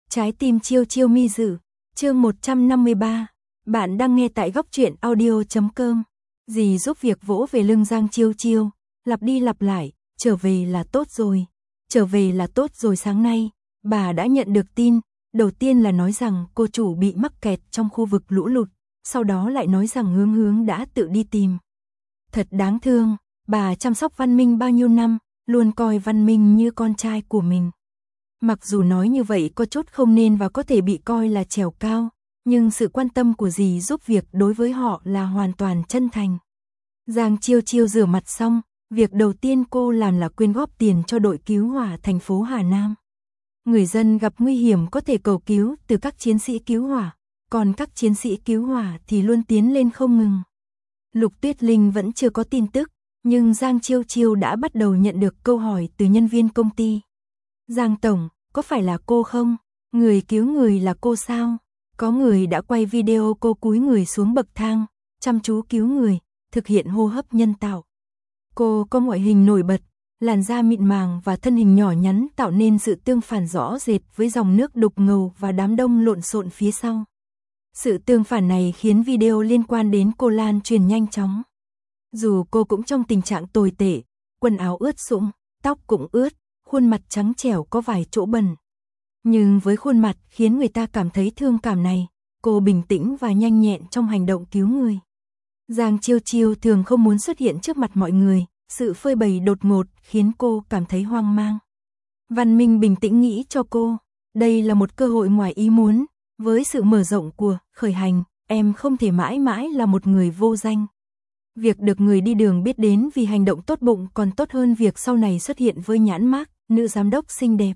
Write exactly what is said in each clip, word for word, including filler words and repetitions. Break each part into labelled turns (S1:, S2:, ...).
S1: Trái tim chiêu chiêu mi dự, chương một trăm năm mươi ba. Bạn đang nghe tại góc truyện audio chấm com. Dì giúp việc vỗ về lưng Giang Chiêu Chiêu, lặp đi lặp lại, trở về là tốt rồi, trở về là tốt rồi. Sáng nay, bà đã nhận được tin, đầu tiên là nói rằng cô chủ bị mắc kẹt trong khu vực lũ lụt, sau đó lại nói rằng Hướng Hướng đã tự đi tìm. Thật đáng thương, bà chăm sóc Văn Minh bao nhiêu năm, luôn coi Văn Minh như con trai của mình. Mặc dù nói như vậy có chút không nên và có thể bị coi là trèo cao, nhưng sự quan tâm của dì giúp việc đối với họ là hoàn toàn chân thành. Giang Chiêu Chiêu rửa mặt xong, việc đầu tiên cô làm là quyên góp tiền cho đội cứu hỏa thành phố Hà Nam. Người dân gặp nguy hiểm có thể cầu cứu từ các chiến sĩ cứu hỏa, còn các chiến sĩ cứu hỏa thì luôn tiến lên không ngừng. Lục Tuyết Linh vẫn chưa có tin tức, nhưng Giang Chiêu Chiêu đã bắt đầu nhận được câu hỏi từ nhân viên công ty. Giang Tổng, có phải là cô không? Người cứu người là cô sao? Có người đã quay video cô cúi người xuống bậc thang, chăm chú cứu người, thực hiện hô hấp nhân tạo. Cô có ngoại hình nổi bật, làn da mịn màng và thân hình nhỏ nhắn tạo nên sự tương phản rõ rệt với dòng nước đục ngầu và đám đông lộn xộn phía sau. Sự tương phản này khiến video liên quan đến cô lan truyền nhanh chóng. Dù cô cũng trong tình trạng tồi tệ, quần áo ướt sũng, tóc cũng ướt, khuôn mặt trắng trẻo có vài chỗ bẩn. Nhưng với khuôn mặt khiến người ta cảm thấy thương cảm này, cô bình tĩnh và nhanh nhẹn trong hành động cứu người. Giang Chiêu Chiêu thường không muốn xuất hiện trước mặt mọi người, sự phơi bày đột ngột khiến cô cảm thấy hoang mang. Văn Minh bình tĩnh nghĩ cho cô, đây là một cơ hội ngoài ý muốn, với sự mở rộng của khởi hành, em không thể mãi mãi là một người vô danh. Việc được người đi đường biết đến vì hành động tốt bụng còn tốt hơn việc sau này xuất hiện với nhãn mác nữ giám đốc xinh đẹp.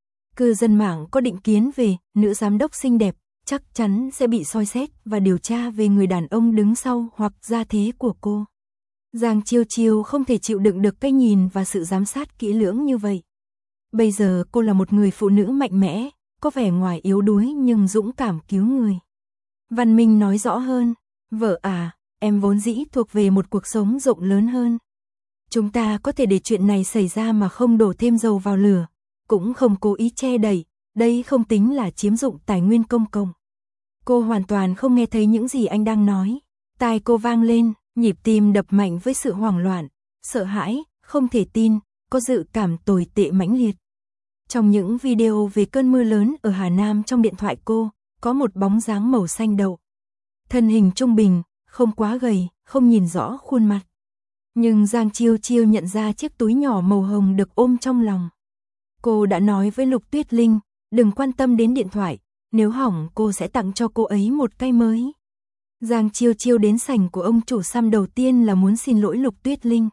S1: Cư dân mạng có định kiến về nữ giám đốc xinh đẹp, chắc chắn sẽ bị soi xét và điều tra về người đàn ông đứng sau hoặc gia thế của cô. Giang Chiêu Chiêu không thể chịu đựng được cái nhìn và sự giám sát kỹ lưỡng như vậy. Bây giờ cô là một người phụ nữ mạnh mẽ, có vẻ ngoài yếu đuối nhưng dũng cảm cứu người. Văn Minh nói rõ hơn, vợ à, em vốn dĩ thuộc về một cuộc sống rộng lớn hơn. Chúng ta có thể để chuyện này xảy ra mà không đổ thêm dầu vào lửa, cũng không cố ý che đậy, đây không tính là chiếm dụng tài nguyên công cộng. Cô hoàn toàn không nghe thấy những gì anh đang nói. Tai cô vang lên, nhịp tim đập mạnh với sự hoảng loạn, sợ hãi, không thể tin, có dự cảm tồi tệ mãnh liệt. Trong những video về cơn mưa lớn ở Hà Nam trong điện thoại cô, có một bóng dáng màu xanh đậu. Thân hình trung bình, không quá gầy, không nhìn rõ khuôn mặt. Nhưng Giang Chiêu Chiêu nhận ra chiếc túi nhỏ màu hồng được ôm trong lòng. Cô đã nói với Lục Tuyết Linh, đừng quan tâm đến điện thoại, nếu hỏng cô sẽ tặng cho cô ấy một cái mới. Giang Chiêu Chiêu đến sảnh của ông chủ xăm đầu tiên là muốn xin lỗi Lục Tuyết Linh.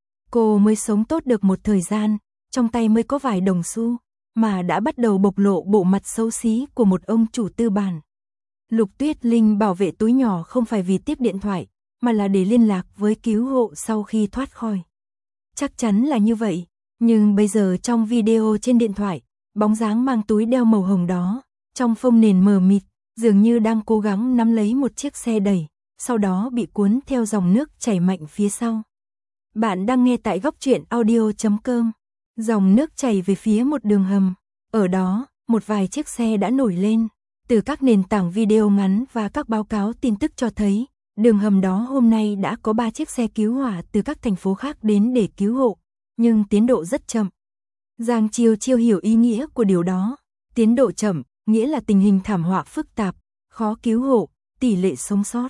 S1: Cô mới sống tốt được một thời gian, trong tay mới có vài đồng xu, mà đã bắt đầu bộc lộ bộ mặt xấu xí của một ông chủ tư bản. Lục Tuyết Linh bảo vệ túi nhỏ không phải vì tiếp điện thoại, mà là để liên lạc với cứu hộ sau khi thoát khỏi. Chắc chắn là như vậy, nhưng bây giờ trong video trên điện thoại, bóng dáng mang túi đeo màu hồng đó, trong phông nền mờ mịt, dường như đang cố gắng nắm lấy một chiếc xe đẩy, sau đó bị cuốn theo dòng nước chảy mạnh phía sau. Bạn đang nghe tại góc truyện audio chấm com. Dòng nước chảy về phía một đường hầm, ở đó, một vài chiếc xe đã nổi lên. Từ các nền tảng video ngắn và các báo cáo tin tức cho thấy, đường hầm đó hôm nay đã có ba chiếc xe cứu hỏa từ các thành phố khác đến để cứu hộ, nhưng tiến độ rất chậm. Giang Chiêu Chiêu hiểu ý nghĩa của điều đó, tiến độ chậm, nghĩa là tình hình thảm họa phức tạp, khó cứu hộ, tỷ lệ sống sót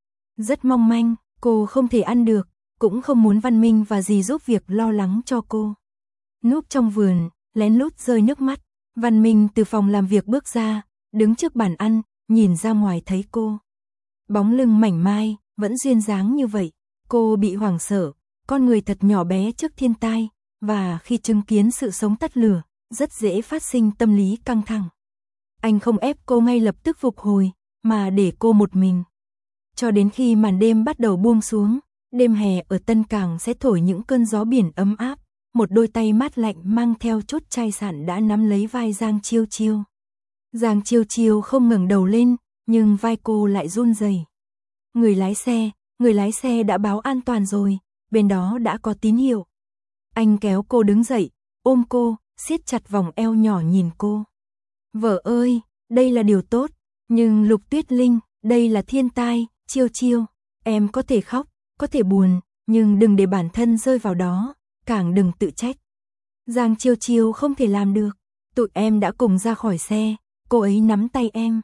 S1: rất mong manh, cô không thể ăn được, cũng không muốn Văn Minh và dì giúp việc lo lắng cho cô. Núp trong vườn, lén lút rơi nước mắt, Văn Minh từ phòng làm việc bước ra, đứng trước bàn ăn, nhìn ra ngoài thấy cô. Bóng lưng mảnh mai, vẫn duyên dáng như vậy, cô bị hoảng sợ, con người thật nhỏ bé trước thiên tai, và khi chứng kiến sự sống tắt lửa, rất dễ phát sinh tâm lý căng thẳng. Anh không ép cô ngay lập tức phục hồi, mà để cô một mình. Cho đến khi màn đêm bắt đầu buông xuống, đêm hè ở Tân Cảng sẽ thổi những cơn gió biển ấm áp, một đôi tay mát lạnh mang theo chút chai sạn đã nắm lấy vai Giang Chiêu Chiêu. Giang Chiêu Chiêu không ngẩng đầu lên, nhưng vai cô lại run rẩy. Người lái xe, người lái xe đã báo an toàn rồi, bên đó đã có tín hiệu. Anh kéo cô đứng dậy, ôm cô, siết chặt vòng eo nhỏ nhìn cô. Vợ ơi, đây là điều tốt, nhưng Lục Tuyết Linh, đây là thiên tai, Chiêu Chiêu, em có thể khóc, có thể buồn, nhưng đừng để bản thân rơi vào đó, càng đừng tự trách. Giang Chiêu Chiêu không thể làm được, tụi em đã cùng ra khỏi xe, cô ấy nắm tay em.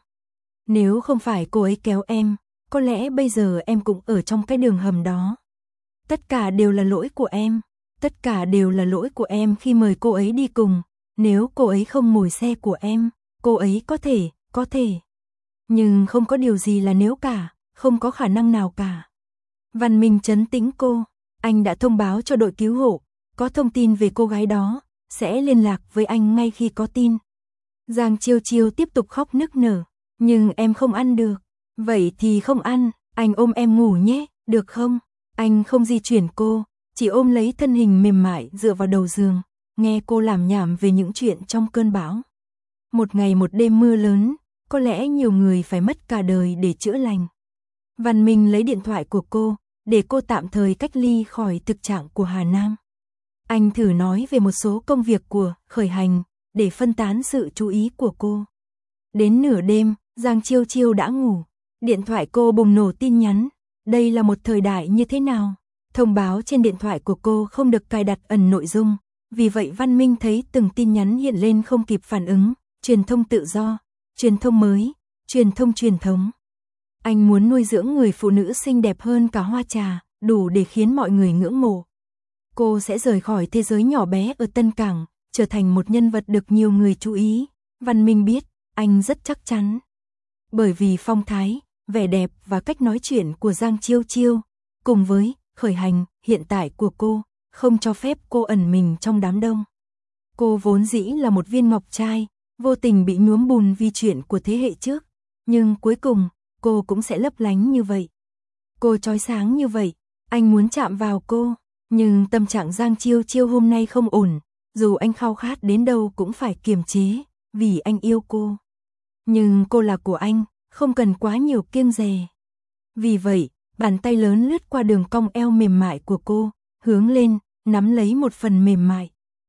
S1: Nếu không phải cô ấy kéo em, có lẽ bây giờ em cũng ở trong cái đường hầm đó. Tất cả đều là lỗi của em, tất cả đều là lỗi của em khi mời cô ấy đi cùng, nếu cô ấy không ngồi xe của em, cô ấy có thể, có thể. Nhưng không có điều gì là nếu cả, không có khả năng nào cả. Văn Minh trấn tĩnh cô, anh đã thông báo cho đội cứu hộ, có thông tin về cô gái đó, sẽ liên lạc với anh ngay khi có tin. Giang Chiêu Chiêu tiếp tục khóc nức nở, nhưng em không ăn được. Vậy thì không ăn, anh ôm em ngủ nhé, được không? Anh không di chuyển cô, chỉ ôm lấy thân hình mềm mại dựa vào đầu giường, nghe cô làm nhảm về những chuyện trong cơn bão. Một ngày một đêm mưa lớn, có lẽ nhiều người phải mất cả đời để chữa lành. Văn Minh lấy điện thoại của cô, để cô tạm thời cách ly khỏi thực trạng của Hà Nam. Anh thử nói về một số công việc của Khởi Hành, để phân tán sự chú ý của cô. Đến nửa đêm, Giang Chiêu Chiêu đã ngủ. Điện thoại cô bùng nổ tin nhắn. Đây là một thời đại như thế nào? Thông báo trên điện thoại của cô không được cài đặt ẩn nội dung. Vì vậy Văn Minh thấy từng tin nhắn hiện lên không kịp phản ứng. Truyền thông tự do, truyền thông mới, truyền thông truyền thống. Anh muốn nuôi dưỡng người phụ nữ xinh đẹp hơn cả hoa trà, đủ để khiến mọi người ngưỡng mộ. Cô sẽ rời khỏi thế giới nhỏ bé ở Tân Cảng, trở thành một nhân vật được nhiều người chú ý. Văn Minh biết, anh rất chắc chắn. Bởi vì phong thái, vẻ đẹp và cách nói chuyện của Giang Chiêu Chiêu, cùng với Khởi Hành hiện tại của cô, không cho phép cô ẩn mình trong đám đông. Cô vốn dĩ là một viên ngọc trai, vô tình bị nhuốm bùn vì chuyện của thế hệ trước, nhưng cuối cùng, cô cũng sẽ lấp lánh như vậy. Cô chói sáng như vậy, anh muốn chạm vào cô, nhưng tâm trạng Giang Chiêu Chiêu hôm nay không ổn, dù anh khao khát đến đâu cũng phải kiềm chế, vì anh yêu cô. Nhưng cô là của anh, không cần quá nhiều kiêng dè. Vì vậy, bàn tay lớn lướt qua đường cong eo mềm mại của cô, hướng lên, nắm lấy một phần mềm mại.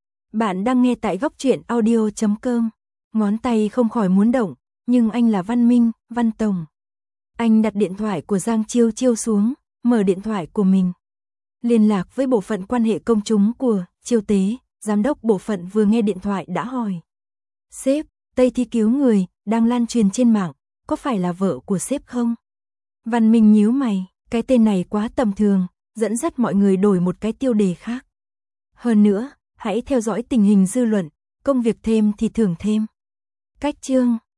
S1: Bạn đang nghe tại góc truyện audio chấm com. Ngón tay không khỏi muốn động, nhưng anh là Văn Minh, Văn Tổng. Anh đặt điện thoại của Giang Chiêu Chiêu xuống, mở điện thoại của mình. Liên lạc với bộ phận quan hệ công chúng của Chiêu Tế, giám đốc bộ phận vừa nghe điện thoại đã hỏi. Sếp, Tây thi cứu người, đang lan truyền trên mạng, có phải là vợ của sếp không? Văn Minh nhíu mày, cái tên này quá tầm thường, dẫn dắt mọi người đổi một cái tiêu đề khác. Hơn nữa, hãy theo dõi tình hình dư luận, công việc thêm thì thưởng thêm. Cách chương